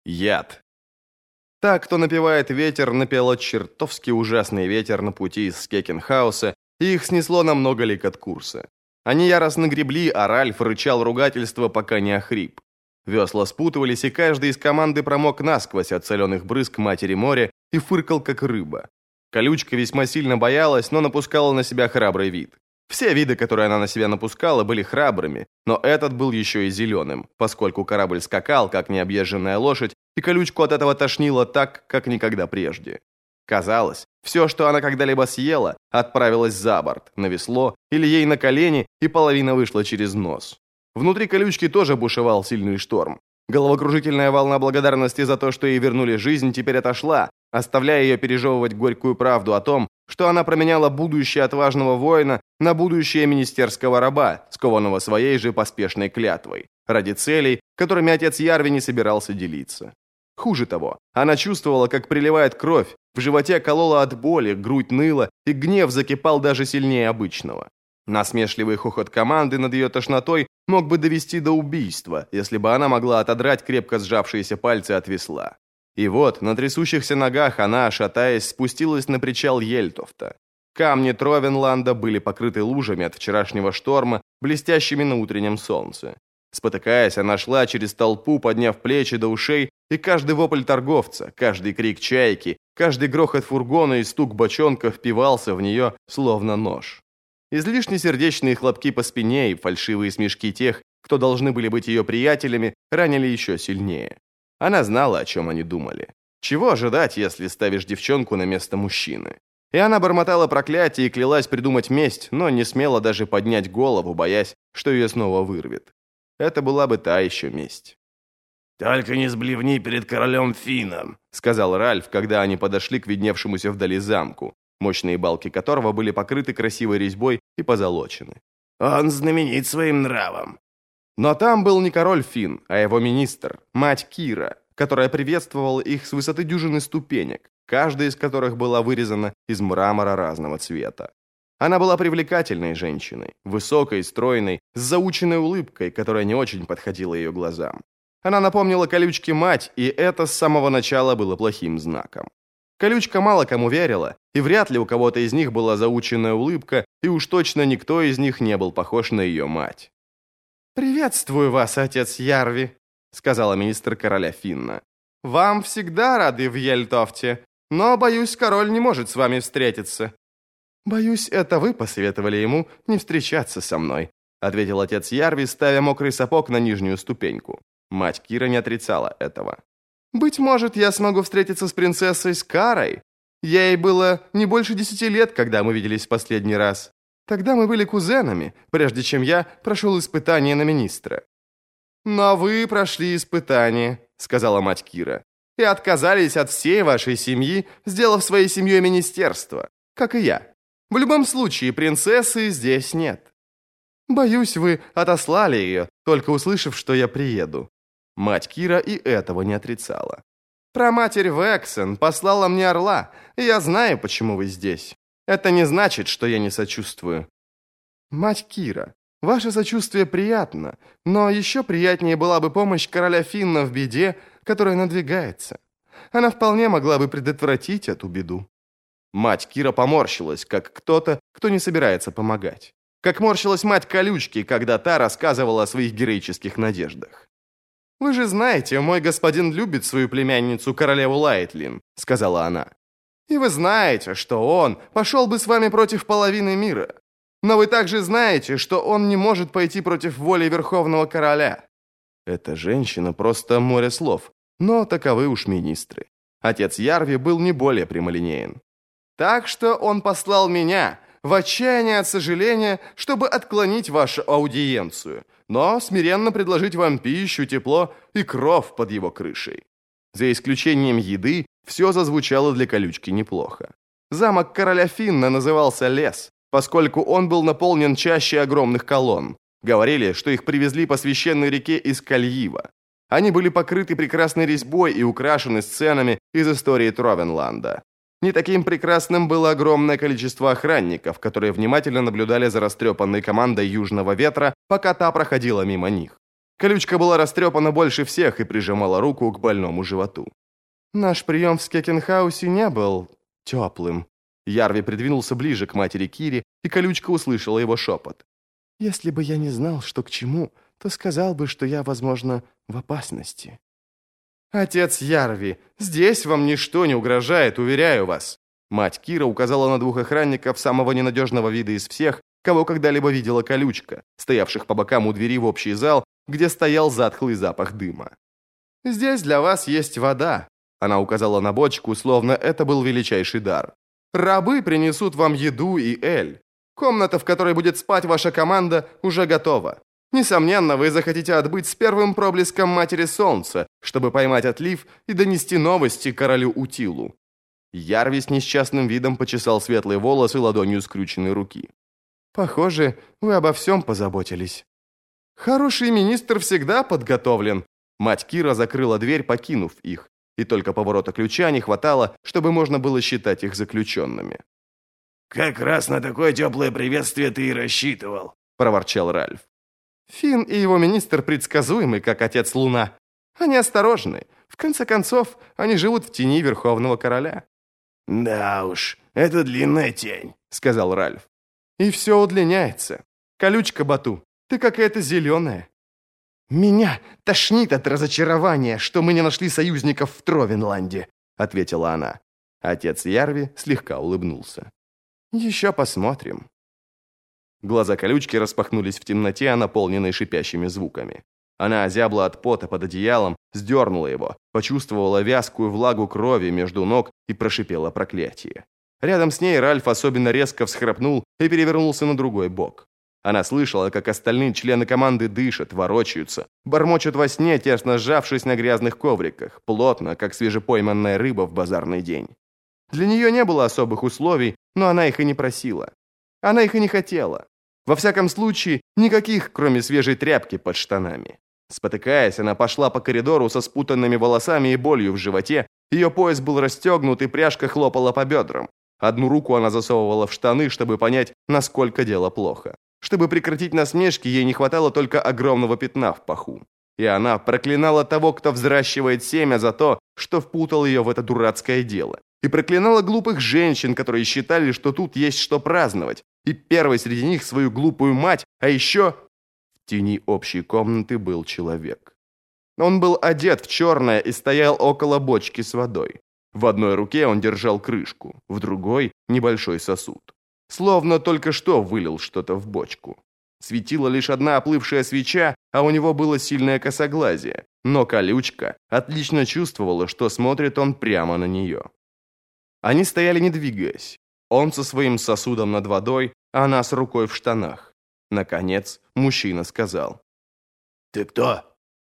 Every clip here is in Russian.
Яд. Та, кто напевает ветер, напела чертовски ужасный ветер на пути из Скекенхауса, и их снесло на много лиг от курса. Они яростно гребли, а Ральф рычал ругательство, пока не охрип. Весла спутывались, и каждый из команды промок насквозь от соленых брызг матери моря и фыркал, как рыба. Колючка весьма сильно боялась, но напускала на себя храбрый вид. Все виды, которые она на себя напускала, были храбрыми, но этот был еще и зеленым, поскольку корабль скакал, как необъезженная лошадь, и колючку от этого тошнило так, как никогда прежде. Казалось, все, что она когда-либо съела, отправилось за борт, на весло или ей на колени, и половина вышла через нос. Внутри колючки тоже бушевал сильный шторм. Головокружительная волна благодарности за то, что ей вернули жизнь, теперь отошла, оставляя ее пережевывать горькую правду о том, что она променяла будущее отважного воина на будущее министерского раба, скованного своей же поспешной клятвой, ради целей, которыми отец Ярви не собирался делиться. Хуже того, она чувствовала, как приливает кровь, в животе колола от боли, грудь ныла, и гнев закипал даже сильнее обычного. Насмешливый хохот команды над ее тошнотой мог бы довести до убийства, если бы она могла отодрать крепко сжавшиеся пальцы от весла. И вот, на трясущихся ногах она, шатаясь, спустилась на причал Ельтофта. Камни Тровенланда были покрыты лужами от вчерашнего шторма, блестящими на утреннем солнце. Спотыкаясь, она шла через толпу, подняв плечи до ушей, и каждый вопль торговца, каждый крик чайки, каждый грохот фургона и стук бочонка впивался в нее, словно нож. Излишне сердечные хлопки по спине и фальшивые смешки тех, кто должны были быть ее приятелями, ранили еще сильнее. Она знала, о чем они думали. Чего ожидать, если ставишь девчонку на место мужчины? И она бормотала проклятие и клялась придумать месть, но не смела даже поднять голову, боясь, что ее снова вырвет. Это была бы та еще месть. «Только не сблевни перед королем Финном», — сказал Ральф, когда они подошли к видневшемуся вдали замку, мощные балки которого были покрыты красивой резьбой и позолочены. «Он знаменит своим нравом». Но там был не король Финн, а его министр, мать Кира, которая приветствовала их с высоты дюжины ступенек, каждая из которых была вырезана из мрамора разного цвета. Она была привлекательной женщиной, высокой, стройной, с заученной улыбкой, которая не очень подходила ее глазам. Она напомнила колючке мать, и это с самого начала было плохим знаком. Колючка мало кому верила, и вряд ли у кого-то из них была заученная улыбка, и уж точно никто из них не был похож на ее мать. «Приветствую вас, отец Ярви», — сказала министр короля Финна. «Вам всегда рады в Ельтофте, но, боюсь, король не может с вами встретиться». «Боюсь, это вы посоветовали ему не встречаться со мной», — ответил отец Ярви, ставя мокрый сапог на нижнюю ступеньку. Мать Кира не отрицала этого. «Быть может, я смогу встретиться с принцессой Скарой. Ей было не больше 10 лет, когда мы виделись в последний раз. Тогда мы были кузенами, прежде чем я прошел испытание на министра». «Но вы прошли испытание», — сказала мать Кира, «и отказались от всей вашей семьи, сделав своей семьей министерство, как и я. В любом случае, принцессы здесь нет. Боюсь, вы отослали ее, только услышав, что я приеду». Мать Кира и этого не отрицала. «Праматерь Вексен послала мне орла, и я знаю, почему вы здесь. Это не значит, что я не сочувствую». «Мать Кира, ваше сочувствие приятно, но еще приятнее была бы помощь короля Финна в беде, которая надвигается. Она вполне могла бы предотвратить эту беду». Мать Кира поморщилась, как кто-то, кто не собирается помогать. Как морщилась мать Колючки, когда та рассказывала о своих героических надеждах. «Вы же знаете, мой господин любит свою племянницу, королеву Лайтлин», — сказала она. «И вы знаете, что он пошел бы с вами против половины мира. Но вы также знаете, что он не может пойти против воли Верховного Короля». Эта женщина просто море слов, но таковы уж министры. Отец Ярви был не более прямолинеен. «Так что он послал меня, в отчаянии от сожаления, чтобы отклонить вашу аудиенцию, но смиренно предложить вам пищу, тепло и кров под его крышей». За исключением еды, все зазвучало для Колючки неплохо. Замок короля Финна назывался Лес, поскольку он был наполнен чащей огромных колонн. Говорили, что их привезли по священной реке из Кальива. Они были покрыты прекрасной резьбой и украшены сценами из истории Тровенланда. Не таким прекрасным было огромное количество охранников, которые внимательно наблюдали за растрепанной командой Южного Ветра, пока та проходила мимо них. Колючка была растрепана больше всех и прижимала руку к больному животу. «Наш прием в Скекенхаусе не был теплым». Ярви придвинулся ближе к матери Кири, и Колючка услышала его шепот. «Если бы я не знал, что к чему, то сказал бы, что я, возможно, в опасности». «Отец Ярви, здесь вам ничто не угрожает, уверяю вас». Мать Кира указала на двух охранников самого ненадежного вида из всех, кого когда-либо видела Колючка, стоявших по бокам у двери в общий зал, где стоял затхлый запах дыма. «Здесь для вас есть вода», — она указала на бочку, словно это был величайший дар. «Рабы принесут вам еду и эль. Комната, в которой будет спать ваша команда, уже готова. Несомненно, вы захотите отбыть с первым проблеском Матери Солнца, чтобы поймать отлив и донести новости королю Утилу». Ярви с несчастным видом почесал светлые волосы ладонью скрюченной руки. «Похоже, вы обо всем позаботились». «Хороший министр всегда подготовлен». Мать Кира закрыла дверь, покинув их, и только поворота ключа не хватало, чтобы можно было считать их заключенными. «Как раз на такое теплое приветствие ты и рассчитывал», — проворчал Ральф. «Финн и его министр предсказуемы, как отец Луна. Они осторожны. В конце концов, они живут в тени Верховного Короля». «Да уж, это длинная тень», — сказал Ральф. «И все удлиняется. Колючка, Бату, ты какая-то зеленая». «Меня тошнит от разочарования, что мы не нашли союзников в Тровенланде», — ответила она. Отец Ярви слегка улыбнулся. «Еще посмотрим». Глаза Колючки распахнулись в темноте, наполненной шипящими звуками. Она озябла от пота под одеялом, сдернула его, почувствовала вязкую влагу крови между ног и прошипела проклятие. Рядом с ней Ральф особенно резко всхрапнул и перевернулся на другой бок. Она слышала, как остальные члены команды дышат, ворочаются, бормочут во сне, тесно сжавшись на грязных ковриках, плотно, как свежепойманная рыба в базарный день. Для нее не было особых условий, но она их и не просила. Она их и не хотела. Во всяком случае, никаких, кроме свежей тряпки под штанами. Спотыкаясь, она пошла по коридору со спутанными волосами и болью в животе. Ее пояс был расстегнут, и пряжка хлопала по бедрам. Одну руку она засовывала в штаны, чтобы понять, насколько дело плохо. Чтобы прекратить насмешки, ей не хватало только огромного пятна в паху. И она проклинала того, кто взращивает семя, за то, что впутал ее в это дурацкое дело. И проклинала глупых женщин, которые считали, что тут есть что праздновать. И первой среди них свою глупую мать, а еще... В тени общей комнаты был человек. Он был одет в черное и стоял около бочки с водой. В одной руке он держал крышку, в другой — небольшой сосуд. Словно только что вылил что-то в бочку. Светила лишь одна оплывшая свеча, а у него было сильное косоглазие. Но Колючка отлично чувствовала, что смотрит он прямо на нее. Они стояли не двигаясь. Он со своим сосудом над водой, а она с рукой в штанах. Наконец, мужчина сказал. «Ты кто?»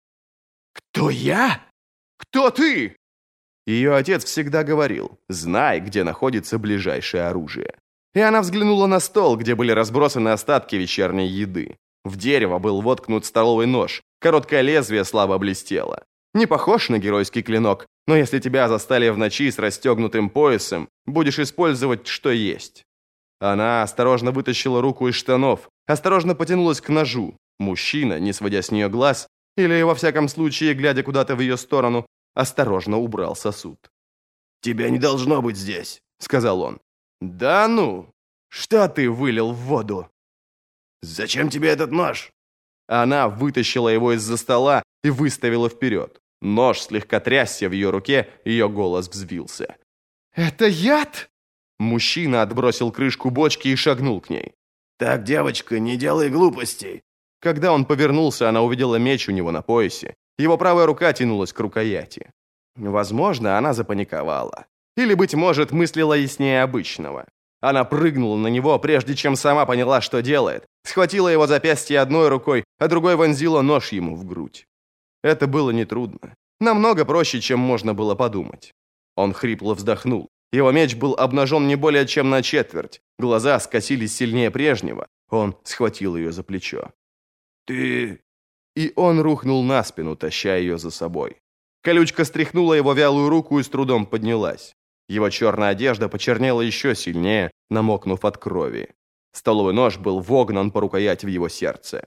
«Кто я? Кто ты?» Ее отец всегда говорил: «Знай, где находится ближайшее оружие». И она взглянула на стол, где были разбросаны остатки вечерней еды. В дерево был воткнут столовый нож, короткое лезвие слабо блестело. Не похож на геройский клинок, но если тебя застали в ночи с расстегнутым поясом, будешь использовать, что есть. Она осторожно вытащила руку из штанов, осторожно потянулась к ножу. Мужчина, не сводя с нее глаз, или, во всяком случае, глядя куда-то в ее сторону, осторожно убрал сосуд. «Тебя не должно быть здесь», — сказал он. «Да ну! Что ты вылил в воду?» «Зачем тебе этот нож?» Она вытащила его из-за стола и выставила вперед. Нож слегка трясся в ее руке, ее голос взвился. «Это яд?» Мужчина отбросил крышку бочки и шагнул к ней. «Так, девочка, не делай глупостей». Когда он повернулся, она увидела меч у него на поясе. Его правая рука тянулась к рукояти. Возможно, она запаниковала. Или, быть может, мыслила яснее обычного. Она прыгнула на него, прежде чем сама поняла, что делает. Схватила его запястье одной рукой, а другой вонзила нож ему в грудь. Это было нетрудно. Намного проще, чем можно было подумать. Он хрипло вздохнул. Его меч был обнажен не более чем на четверть. Глаза скосились сильнее прежнего. Он схватил ее за плечо. «Ты...» И он рухнул на спину, таща ее за собой. Колючка стряхнула его вялую руку и с трудом поднялась. Его черная одежда почернела еще сильнее, намокнув от крови. Столовый нож был вогнан по рукоять в его сердце.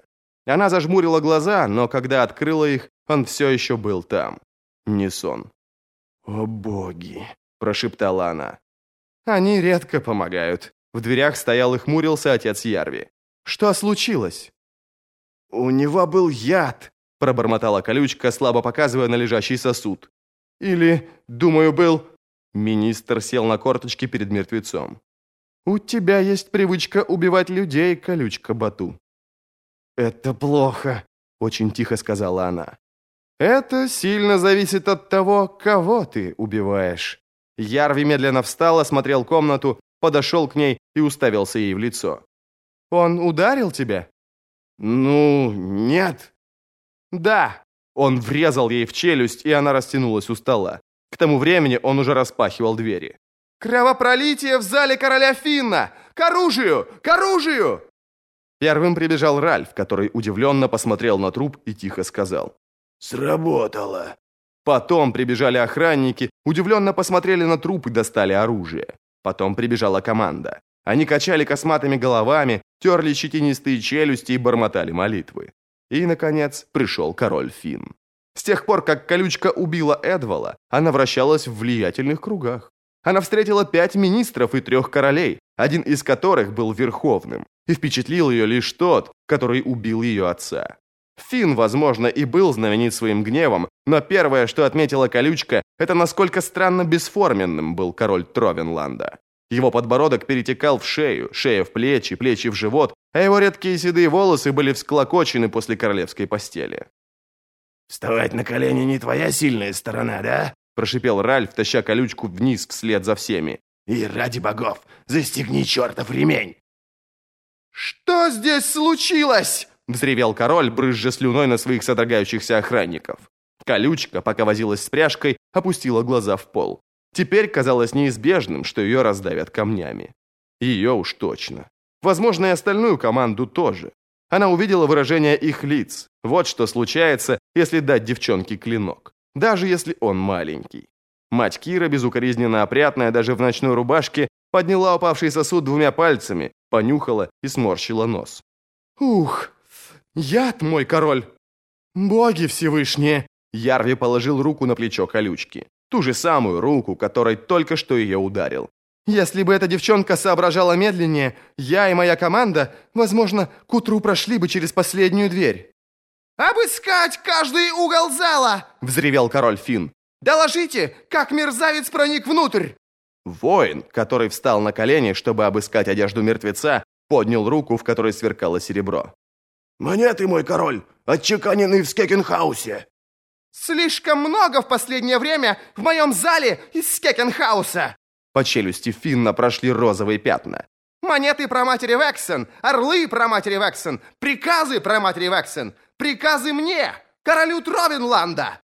Она зажмурила глаза, но когда открыла их, он все еще был там. Не сон. «О боги!» – прошептала она. «Они редко помогают». В дверях стоял и хмурился отец Ярви. «Что случилось?» «У него был яд», – пробормотала колючка, слабо показывая на лежащий сосуд. «Или, думаю, был...» Министр сел на корточки перед мертвецом. «У тебя есть привычка убивать людей, колючка Бату». «Это плохо», – очень тихо сказала она. «Это сильно зависит от того, кого ты убиваешь». Ярви медленно встал, осмотрел комнату, подошел к ней и уставился ей в лицо. «Он ударил тебя?» «Ну, нет». «Да». Он врезал ей в челюсть, и она растянулась у стола. К тому времени он уже распахивал двери. «Кровопролитие в зале короля Финна! К оружию! К оружию!» Первым прибежал Ральф, который удивленно посмотрел на труп и тихо сказал: «Сработало». Потом прибежали охранники, удивленно посмотрели на труп и достали оружие. Потом прибежала команда. Они качали косматыми головами, терли щетинистые челюсти и бормотали молитвы. И, наконец, пришел король Финн. С тех пор, как колючка убила Эдвала, она вращалась в влиятельных кругах. Она встретила 5 министров и 3 королей, один из которых был верховным, и впечатлил ее лишь тот, который убил ее отца. Финн, возможно, и был знаменит своим гневом, но первое, что отметила колючка, это насколько странно бесформенным был король Тровенланда. Его подбородок перетекал в шею, шея в плечи, плечи в живот, а его редкие седые волосы были всклокочены после королевской постели. «Вставать на колени не твоя сильная сторона, да?» – прошипел Ральф, таща колючку вниз вслед за всеми. «И ради богов, застегни чертов ремень!» «Что здесь случилось?» – взревел король, брызжа слюной на своих содрогающихся охранников. Колючка, пока возилась с пряжкой, опустила глаза в пол. Теперь казалось неизбежным, что ее раздавят камнями. Ее уж точно. Возможно, и остальную команду тоже. Она увидела выражение их лиц. Вот что случается, если дать девчонке клинок. Даже если он маленький. Мать Кира, безукоризненно опрятная даже в ночной рубашке, подняла упавший сосуд 2 пальцами, понюхала и сморщила нос. «Ух, яд, мой король!» «Боги всевышние!» Ярви положил руку на плечо колючки. Ту же самую руку, которой только что ее ударил. «Если бы эта девчонка соображала медленнее, я и моя команда, возможно, к утру прошли бы через последнюю дверь». «Обыскать каждый угол зала!» – взревел король Финн. «Доложите, как мерзавец проник внутрь!» Воин, который встал на колени, чтобы обыскать одежду мертвеца, поднял руку, в которой сверкало серебро. «Монеты, мой король, отчеканенные в Скекенхаусе!» «Слишком много в последнее время в моем зале из Скекенхауса!» По челюсти Финна прошли розовые пятна. «Монеты про матери Вексен, орлы про матери Вексен, приказы про матери Вексен, приказы мне, королю Тровенланда!»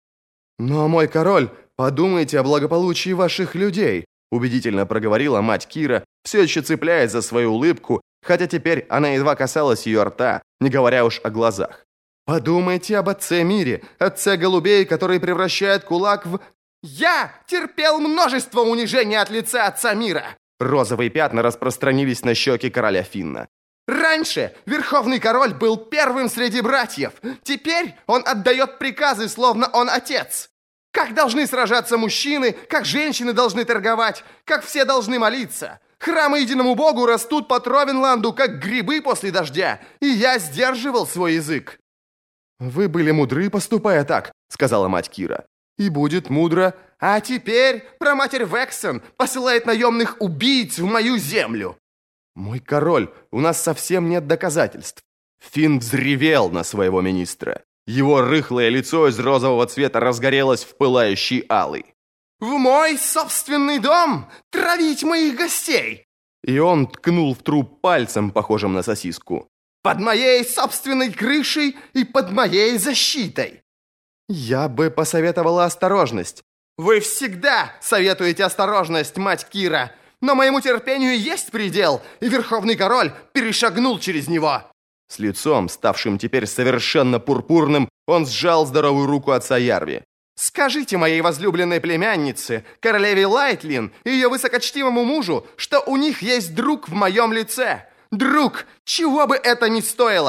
«Но, мой король, подумайте о благополучии ваших людей», убедительно проговорила мать Кира, все еще цепляясь за свою улыбку, хотя теперь она едва касалась ее рта, не говоря уж о глазах. «Подумайте об отце Мире, отце голубей, который превращает кулак в...» «Я терпел множество унижений от лица отца Мира!» Розовые пятна распространились на щеки короля Финна. «Раньше Верховный Король был первым среди братьев. Теперь он отдает приказы, словно он отец. Как должны сражаться мужчины, как женщины должны торговать, как все должны молиться. Храмы единому Богу растут по Тровенланду, как грибы после дождя, и я сдерживал свой язык». «Вы были мудры, поступая так», — сказала мать Кира. «И будет мудро. А теперь праматерь Вексен посылает наемных убийц в мою землю». «Мой король, у нас совсем нет доказательств». Финн взревел на своего министра. Его рыхлое лицо из розового цвета разгорелось в пылающий алый. «В мой собственный дом травить моих гостей!» И он ткнул в труп пальцем, похожим на сосиску. «Под моей собственной крышей и под моей защитой!» «Я бы посоветовала осторожность». «Вы всегда советуете осторожность, мать Кира, но моему терпению есть предел, и Верховный Король перешагнул через него». С лицом, ставшим теперь совершенно пурпурным, он сжал здоровую руку отца Ярви. «Скажите моей возлюбленной племяннице, королеве Лайтлин и ее высокочтимому мужу, что у них есть друг в моем лице. Друг, чего бы это ни стоило.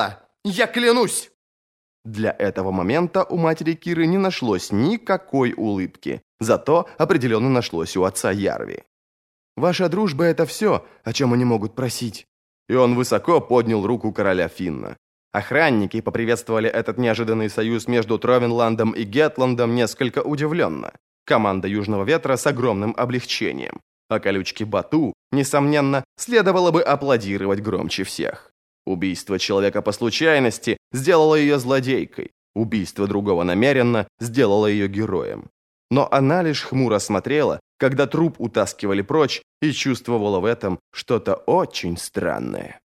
Я клянусь!» Для этого момента у матери Киры не нашлось никакой улыбки, зато определенно нашлось у отца Ярви. «Ваша дружба — это все, о чем они могут просить». И он высоко поднял руку короля Финна. Охранники поприветствовали этот неожиданный союз между Тровенландом и Гетландом несколько удивленно. Команда Южного Ветра с огромным облегчением. А колючке Бату, несомненно, следовало бы аплодировать громче всех. Убийство человека по случайности сделало ее злодейкой. Убийство другого намеренно сделало ее героем. Но она лишь хмуро смотрела, когда труп утаскивали прочь, и чувствовала в этом что-то очень странное.